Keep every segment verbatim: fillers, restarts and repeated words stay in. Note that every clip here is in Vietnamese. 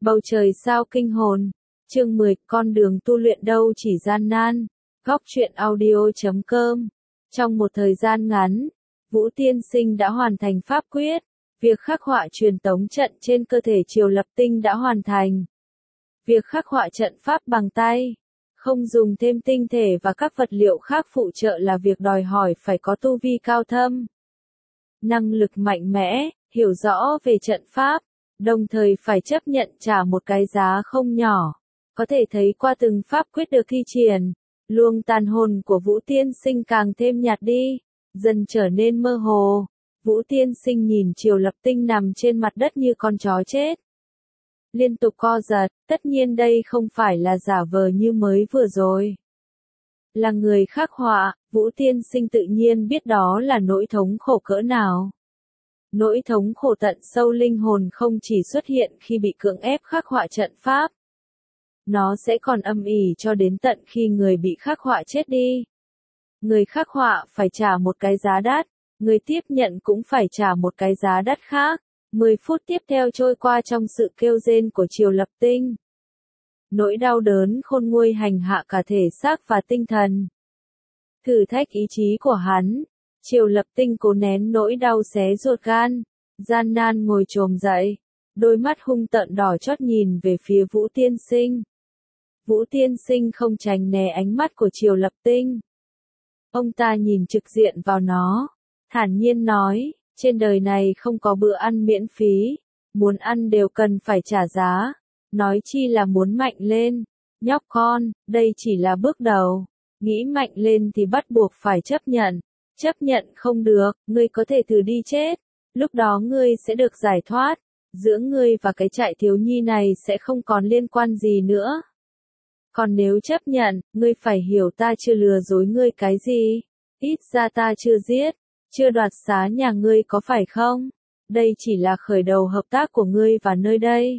Bầu trời sao kinh hồn. Chương mười, con đường tu luyện đâu chỉ gian nan. Góc truyện audio chấm com. Trong một thời gian ngắn, Vũ Tiên Sinh đã hoàn thành pháp quyết. Việc khắc họa truyền tống trận trên cơ thể Triều Lập Tinh đã hoàn thành. Việc khắc họa trận pháp bằng tay, không dùng thêm tinh thể và các vật liệu khác phụ trợ là việc đòi hỏi phải có tu vi cao thâm, năng lực mạnh mẽ, hiểu rõ về trận pháp, đồng thời phải chấp nhận trả một cái giá không nhỏ. Có thể thấy qua từng pháp quyết được thi triển, luồng tàn hồn của Vũ Tiên Sinh càng thêm nhạt đi, dần trở nên mơ hồ. Vũ Tiên Sinh nhìn Triều Lập Tinh nằm trên mặt đất như con chó chết, liên tục co giật. Tất nhiên đây không phải là giả vờ như mới vừa rồi. Là người khắc họa, Vũ Tiên Sinh tự nhiên biết đó là nỗi thống khổ cỡ nào. Nỗi thống khổ tận sâu linh hồn không chỉ xuất hiện khi bị cưỡng ép khắc họa trận pháp. Nó sẽ còn âm ỉ cho đến tận khi người bị khắc họa chết đi. Người khắc họa phải trả một cái giá đắt, người tiếp nhận cũng phải trả một cái giá đắt khác. Mười phút tiếp theo trôi qua trong sự kêu rên của Triều Lập Tinh. Nỗi đau đớn khôn nguôi hành hạ cả thể xác và tinh thần. Thử thách ý chí của hắn, Triều Lập Tinh cố nén nỗi đau xé ruột gan, gian nan ngồi chồm dậy, đôi mắt hung tợn đỏ chót nhìn về phía Vũ Tiên Sinh. Vũ Tiên Sinh không tránh né ánh mắt của Triều Lập Tinh. Ông ta nhìn trực diện vào nó, thản nhiên nói, trên đời này không có bữa ăn miễn phí, muốn ăn đều cần phải trả giá, nói chi là muốn mạnh lên. Nhóc con, đây chỉ là bước đầu, nghĩ mạnh lên thì bắt buộc phải chấp nhận, chấp nhận không được, ngươi có thể thử đi chết, lúc đó ngươi sẽ được giải thoát, giữa ngươi và cái trại thiếu nhi này sẽ không còn liên quan gì nữa. Còn nếu chấp nhận, ngươi phải hiểu ta chưa lừa dối ngươi cái gì, ít ra ta chưa giết, chưa đoạt xá nhà ngươi có phải không? Đây chỉ là khởi đầu hợp tác của ngươi và nơi đây.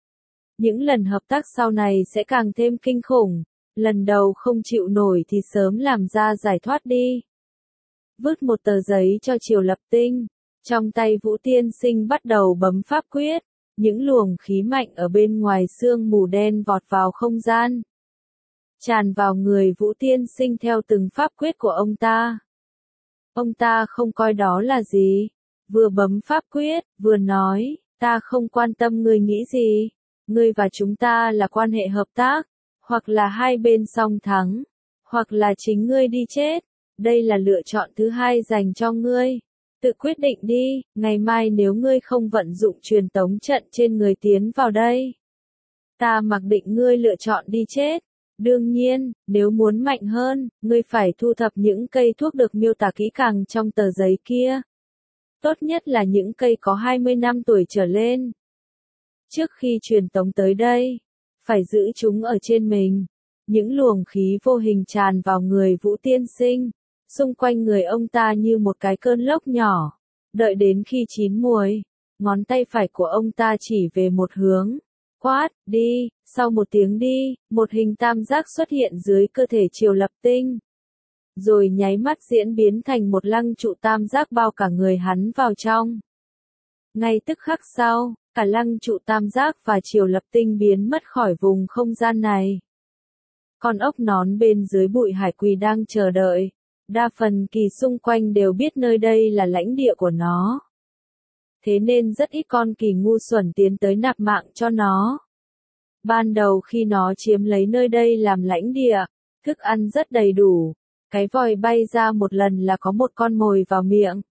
Những lần hợp tác sau này sẽ càng thêm kinh khủng, lần đầu không chịu nổi thì sớm làm ra giải thoát đi. Vứt một tờ giấy cho Triều Lập Tinh, trong tay Vũ Tiên Sinh bắt đầu bấm pháp quyết, những luồng khí mạnh ở bên ngoài sương mù đen vọt vào không gian, tràn vào người Vũ Tiên Sinh theo từng pháp quyết của ông ta. Ông ta không coi đó là gì, vừa bấm pháp quyết, vừa nói, ta không quan tâm ngươi nghĩ gì, ngươi và chúng ta là quan hệ hợp tác, hoặc là hai bên song thắng, hoặc là chính ngươi đi chết, đây là lựa chọn thứ hai dành cho ngươi, tự quyết định đi, ngày mai nếu ngươi không vận dụng truyền tống trận trên người tiến vào đây, ta mặc định ngươi lựa chọn đi chết. Đương nhiên, nếu muốn mạnh hơn, ngươi phải thu thập những cây thuốc được miêu tả kỹ càng trong tờ giấy kia. Tốt nhất là những cây có hai mươi năm tuổi trở lên. Trước khi truyền tống tới đây, phải giữ chúng ở trên mình. Những luồng khí vô hình tràn vào người Vũ Tiên Sinh, xung quanh người ông ta như một cái cơn lốc nhỏ. Đợi đến khi chín muồi, ngón tay phải của ông ta chỉ về một hướng. Quát, đi, sau một tiếng đi, một hình tam giác xuất hiện dưới cơ thể Triều Lập Tinh. Rồi nháy mắt diễn biến thành một lăng trụ tam giác bao cả người hắn vào trong. Ngay tức khắc sau, cả lăng trụ tam giác và Triều Lập Tinh biến mất khỏi vùng không gian này. Con ốc nón bên dưới bụi hải quỳ đang chờ đợi. Đa phần kỳ xung quanh đều biết nơi đây là lãnh địa của nó. Thế nên rất ít con kỳ ngu xuẩn tiến tới nạp mạng cho nó. Ban đầu khi nó chiếm lấy nơi đây làm lãnh địa, thức ăn rất đầy đủ, cái vòi bay ra một lần là có một con mồi vào miệng.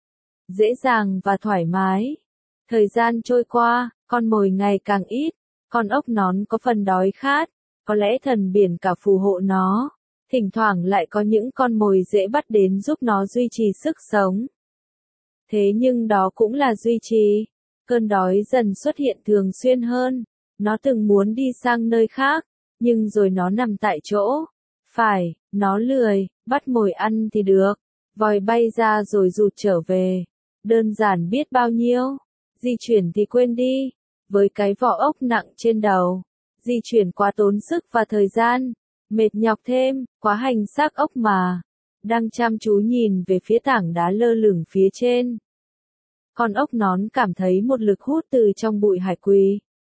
Dễ dàng và thoải mái. Thời gian trôi qua, con mồi ngày càng ít, con ốc nón có phần đói khát, có lẽ thần biển cả phù hộ nó, thỉnh thoảng lại có những con mồi dễ bắt đến giúp nó duy trì sức sống. Thế nhưng đó cũng là duy trì, cơn đói dần xuất hiện thường xuyên hơn, nó từng muốn đi sang nơi khác, nhưng rồi nó nằm tại chỗ. Phải, nó lười, bắt mồi ăn thì được, vòi bay ra rồi rụt trở về. Đơn giản biết bao nhiêu, di chuyển thì quên đi, với cái vỏ ốc nặng trên đầu, di chuyển quá tốn sức và thời gian, mệt nhọc thêm, quá hành xác ốc mà. Đang chăm chú nhìn về phía tảng đá lơ lửng phía trên. Con ốc nón cảm thấy một lực hút từ trong bụi hải quỳ.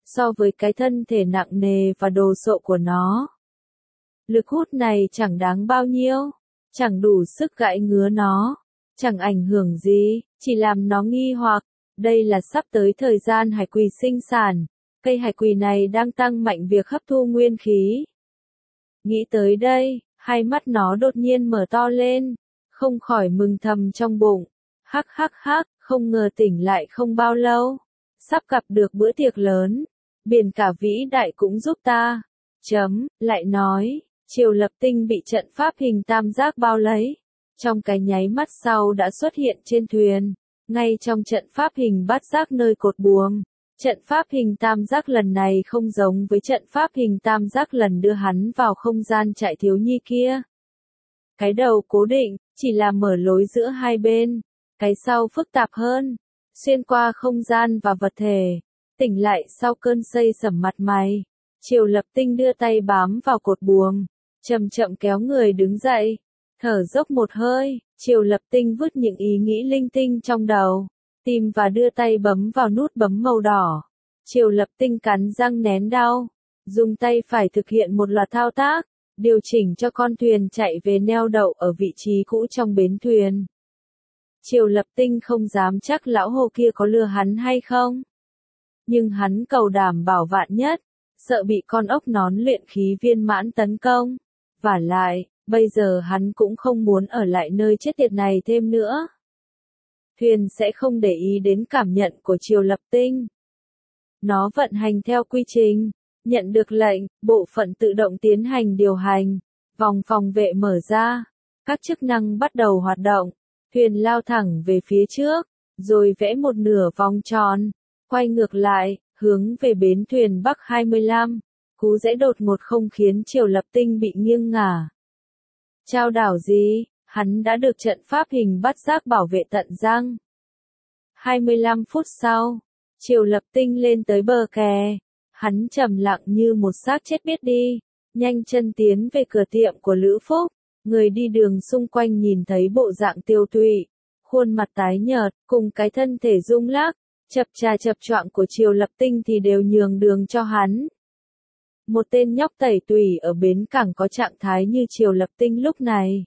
so với cái thân thể nặng nề và đồ sộ của nó. Lực hút này chẳng đáng bao nhiêu, chẳng đủ sức gãi ngứa nó, chẳng ảnh hưởng gì, chỉ làm nó nghi hoặc. Đây là sắp tới thời gian hải quỳ sinh sản, cây hải quỳ này đang tăng mạnh việc hấp thu nguyên khí. Nghĩ tới đây, hai mắt nó đột nhiên mở to lên, không khỏi mừng thầm trong bụng. Hắc hắc hắc, không ngờ tỉnh lại không bao lâu, sắp gặp được bữa tiệc lớn, biển cả vĩ đại cũng giúp ta. Chấm, lại nói, Triều Lập Tinh bị trận pháp hình tam giác bao lấy, trong cái nháy mắt sau đã xuất hiện trên thuyền, ngay trong trận pháp hình bát giác nơi cột buồm. Trận pháp hình tam giác lần này không giống với trận pháp hình tam giác lần đưa hắn vào không gian trại thiếu nhi kia. Cái đầu cố định, chỉ là mở lối giữa hai bên, cái sau phức tạp hơn, xuyên qua không gian và vật thể. Tỉnh lại sau cơn say sẩm mặt mày, Triều Lập Tinh đưa tay bám vào cột buồm, chậm chậm kéo người đứng dậy, thở dốc một hơi. Triều Lập Tinh vứt những ý nghĩ linh tinh trong đầu, tìm và đưa tay bấm vào nút bấm màu đỏ. Triều Lập Tinh cắn răng nén đau, dùng tay phải thực hiện một loạt thao tác, điều chỉnh cho con thuyền chạy về neo đậu ở vị trí cũ trong bến thuyền. Triều Lập Tinh không dám chắc lão hồ kia có lừa hắn hay không, nhưng hắn cầu đảm bảo vạn nhất, sợ bị con ốc nón luyện khí viên mãn tấn công. Vả lại, bây giờ hắn cũng không muốn ở lại nơi chết tiệt này thêm nữa. Thuyền sẽ không để ý đến cảm nhận của Triều Lập Tinh. Nó vận hành theo quy trình, nhận được lệnh, bộ phận tự động tiến hành điều hành, vòng phòng vệ mở ra, các chức năng bắt đầu hoạt động, thuyền lao thẳng về phía trước, rồi vẽ một nửa vòng tròn, quay ngược lại, hướng về bến thuyền Bắc hai mươi lăm. Cú rẽ đột ngột không khiến Triều Lập Tinh bị nghiêng ngả. Trao đảo gì, hắn đã được trận pháp hình bát giác bảo vệ tận răng. hai mươi lăm phút sau, Triều Lập Tinh lên tới bờ kè, hắn trầm lặng như một xác chết biết đi, nhanh chân tiến về cửa tiệm của Lữ Phúc. Người đi đường xung quanh nhìn thấy bộ dạng tiêu tụy, khuôn mặt tái nhợt, cùng cái thân thể rung lắc, chập chà chập choạng của Triều Lập Tinh thì đều nhường đường cho hắn. Một tên nhóc tẩy tùy ở bến cảng có trạng thái như Triều Lập Tinh lúc này.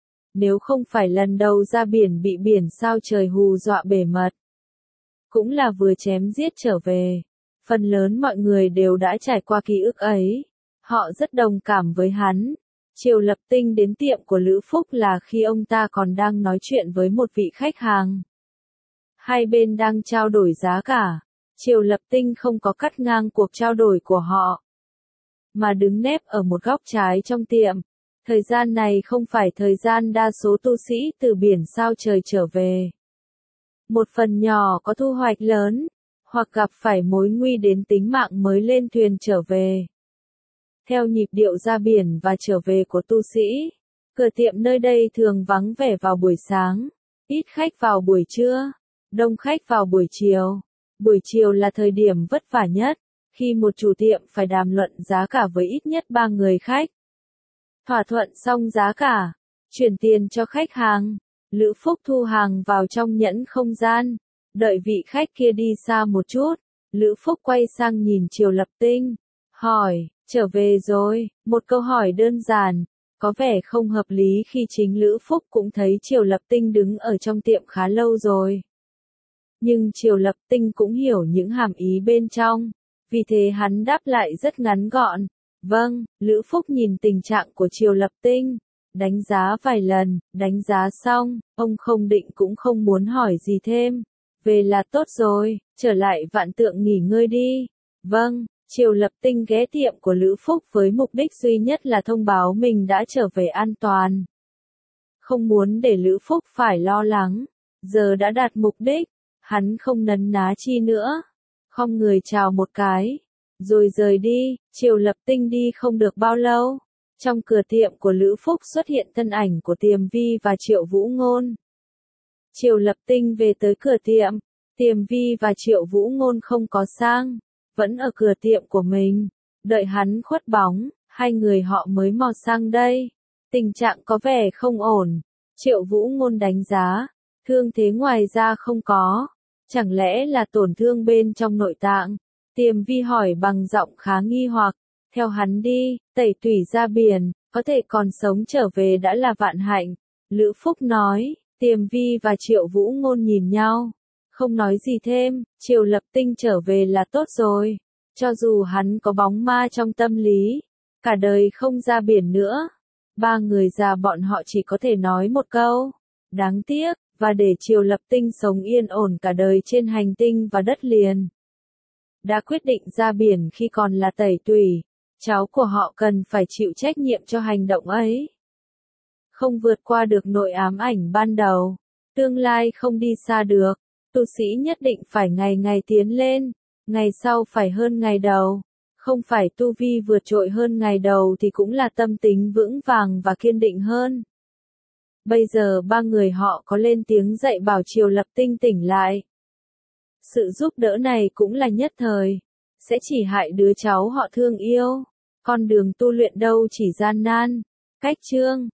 Nếu không phải lần đầu ra biển bị biển sao trời hù dọa bể mật, cũng là vừa chém giết trở về. Phần lớn mọi người đều đã trải qua ký ức ấy. Họ rất đồng cảm với hắn. Triều Lập Tinh đến tiệm của Lữ Phúc là khi ông ta còn đang nói chuyện với một vị khách hàng. Hai bên đang trao đổi giá cả. Triều Lập Tinh không có cắt ngang cuộc trao đổi của họ, mà đứng nép ở một góc trái trong tiệm. Thời gian này không phải thời gian đa số tu sĩ từ biển sao trời trở về. Một phần nhỏ có thu hoạch lớn, hoặc gặp phải mối nguy đến tính mạng mới lên thuyền trở về. Theo nhịp điệu ra biển và trở về của tu sĩ, cửa tiệm nơi đây thường vắng vẻ vào buổi sáng, ít khách vào buổi trưa, đông khách vào buổi chiều. Buổi chiều là thời điểm vất vả nhất, khi một chủ tiệm phải đàm luận giá cả với ít nhất ba người khách. Thỏa thuận xong giá cả, chuyển tiền cho khách hàng, Lữ Phúc thu hàng vào trong nhẫn không gian, đợi vị khách kia đi xa một chút, Lữ Phúc quay sang nhìn Triều Lập Tinh, hỏi, trở về rồi, một câu hỏi đơn giản, có vẻ không hợp lý khi chính Lữ Phúc cũng thấy Triều Lập Tinh đứng ở trong tiệm khá lâu rồi. Nhưng Triều Lập Tinh cũng hiểu những hàm ý bên trong, vì thế hắn đáp lại rất ngắn gọn. Vâng, Lữ Phúc nhìn tình trạng của Triều Lập Tinh, đánh giá vài lần, đánh giá xong, ông không định cũng không muốn hỏi gì thêm. Về là tốt rồi, trở lại Vạn Tượng nghỉ ngơi đi. Vâng, Triều Lập Tinh ghé tiệm của Lữ Phúc với mục đích duy nhất là thông báo mình đã trở về an toàn. Không muốn để Lữ Phúc phải lo lắng, giờ đã đạt mục đích, hắn không nấn ná chi nữa. Khom người chào một cái, rồi rời đi. Triều Lập Tinh đi không được bao lâu, trong cửa tiệm của Lữ Phúc xuất hiện thân ảnh của Tiềm Vi và Triệu Vũ Ngôn. Triều Lập Tinh về tới cửa tiệm, Tiềm Vi và Triệu Vũ Ngôn không có sang, vẫn ở cửa tiệm của mình, đợi hắn khuất bóng, hai người họ mới mò sang đây. Tình trạng có vẻ không ổn, Triệu Vũ Ngôn đánh giá, thương thế ngoài ra không có, chẳng lẽ là tổn thương bên trong nội tạng. Tiềm Vi hỏi bằng giọng khá nghi hoặc, theo hắn đi, tẩy tủy ra biển, có thể còn sống trở về đã là vạn hạnh. Lữ Phúc nói, Tiềm Vi và Triệu Vũ Ngôn nhìn nhau, không nói gì thêm, Triều Lập Tinh trở về là tốt rồi, cho dù hắn có bóng ma trong tâm lý, cả đời không ra biển nữa. Ba người già bọn họ chỉ có thể nói một câu, đáng tiếc, và để Triều Lập Tinh sống yên ổn cả đời trên hành tinh và đất liền. Đã quyết định ra biển khi còn là tẩy tủy, cháu của họ cần phải chịu trách nhiệm cho hành động ấy. Không vượt qua được nội ám ảnh ban đầu, tương lai không đi xa được, tu sĩ nhất định phải ngày ngày tiến lên, ngày sau phải hơn ngày đầu, không phải tu vi vượt trội hơn ngày đầu thì cũng là tâm tính vững vàng và kiên định hơn. Bây giờ ba người họ có lên tiếng dạy bảo Triều Lập Tinh tỉnh lại. Sự giúp đỡ này cũng là nhất thời, sẽ chỉ hại đứa cháu họ thương yêu. Con đường tu luyện đâu chỉ gian nan. Cách chương